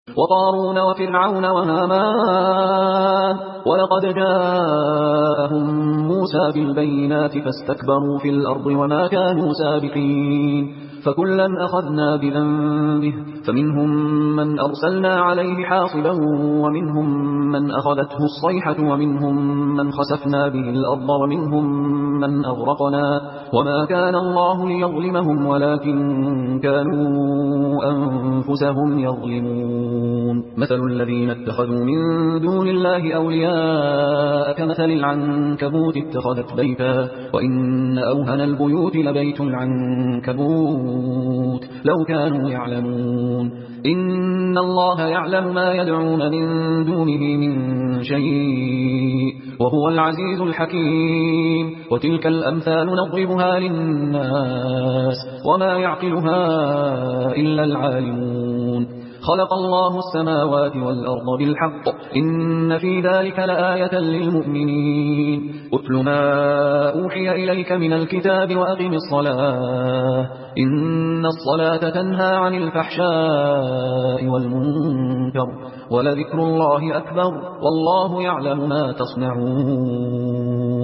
وقارون وفرعون وهامان ولقد جاءهم موسى بالبينات فاستكبروا في الأرض وما كانوا سابقين فكلا أخذنا بذنبه فمنهم من أرسلنا عليه حاصبا ومنهم من أخذته الصيحة ومنهم من خسفنا به الأرض ومنهم من أغرقنا وما كان الله ليظلمهم ولكن كانوا أنفسهم يظلمون مثل الذين اتخذوا من دون الله أولياء كمثل العنكبوت اتخذت بيتا وإن أوهن البيوت لبيت العنكبوت لو كانوا يعلمون إن الله يعلم ما يدعون من دونه من شيء وهو العزيز الحكيم وتلك الأمثال نضربها للناس وما يعقلها إلا العالمون خلق الله السماوات والأرض بالحق إن في ذلك لآية للمؤمنين أتل ما أوحي إليك من الكتاب وأقم الصلاة إن الصلاة تنهى عن الفحشاء والمنكر ولذكر الله أكبر والله يعلم ما تصنعون